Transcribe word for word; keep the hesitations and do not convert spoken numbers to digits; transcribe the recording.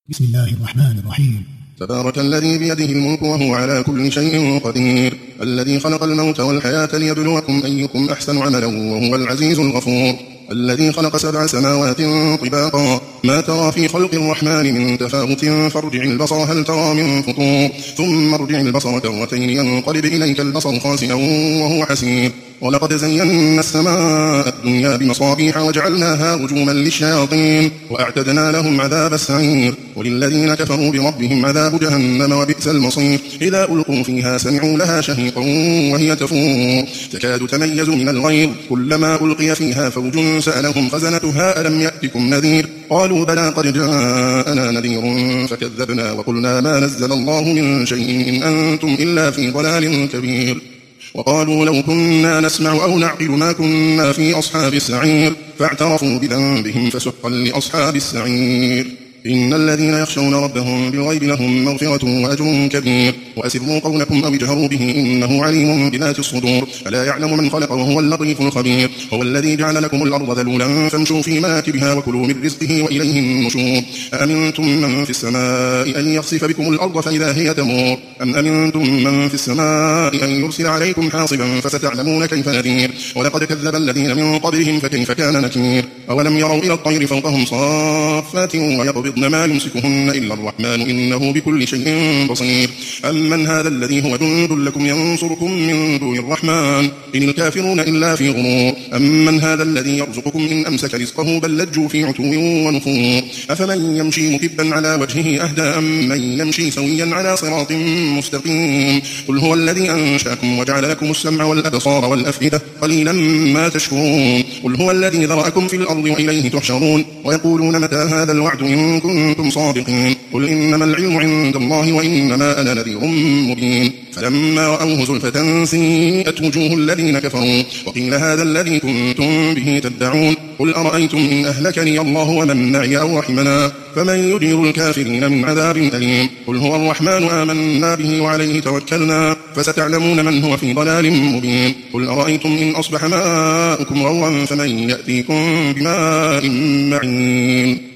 بسم الله الرحمن الرحيم. تبارك الذي بيده الملك وهو على كل شيء قدير، الذي خلق الموت والحياة ليبلوكم أيكم أحسن عملا وهو العزيز الغفور، الذي خلق سبع سماوات طباقا ما ترى في خلق الرحمن من تفاوت فارجع البصر هل ترى من فطور ثم ارجع البصر كرتين ينقلب إليك البصر خاسئا وهو حسير، ولقد زينا السماء الدنيا بمصابيح وجعلناها رجوما للشياطين وأعتدنا لهم عذاب السعير، وللذين كفروا بربهم عذاب جهنم وبئس المصير، إذا ألقوا فيها سمعوا لها شهيقا وهي تفور تكاد تميز من الغيظ كلما ألقي فيها فوج سألهم خزنتها ألم يأتكم نذير قالوا بلى قد جاءنا نذير فكذبنا وقلنا ما نزل الله من شيء إن أنتم إلا في ضلال كبير، وقالوا لو كنا نسمع أو نعقل ما كنا في أصحاب السعير فاعترفوا بذنبهم فسحقا لأصحاب السعير. إن الذين يخشون ربهم بالغيب لهم مغفرة وأجر كبير، وأسروا قولكم أو اجهروا به إنه عليم بذات الصدور، ألا يعلم من خلق وهو اللطيف الخبير، هو الذي جعل لكم الأرض ذلولا فامشوا في مناكبها وكلوا من رزقه وإليه النشور، أأمنتم من في السماء أن يخسف بكم الأرض فإذا هي تمور أم أمنتم من في السماء أن يرسل عليكم حاصبا فستعلمون كيف نذير، ولقد كذب الذين من قبلهم فكيف كان نكير، أولم يروا إلى الطير فوقهم صافات ويقبضن ما يمسكهن إلا الرحمن إنه بكل شيء بصير، أمن هذا الذي هو جند لكم ينصركم من دون الرحمن إن الكافرون إلا في غرور، أمن هذا الذي يرزقكم إن أمسك رزقه بل لجوا في عتو ونفور، أفمن يمشي مكبا على وجهه أهدى أم من يمشي سويا على صراط مستقيم، قل هو الذي أنشأكم وجعل لكم السمع والأبصار والأفئدة قليلا ما تشكرون، قل هو الذي ذرأكم في الأرض وإليه تحشرون، ويقولون متى هذا الوعد إن كنتم صادقين، قل إنما العلم عند الله وإنما أنا نذير مبين، فلما رأوه زلفة سيئت وجوه الذين كفروا وقيل هذا الذي كنتم به تدعون، قل أرأيتم إن أهلكني الله ومن معي أو رحمنا فمن يجير الكافرين من عذاب أليم، قل هو الرحمن آمنا به وعليه توكلنا فستعلمون من هو في ضلال مبين، قل أرأيتم إن أصبح ماؤكم غورا فمن يأتيكم بماء معين.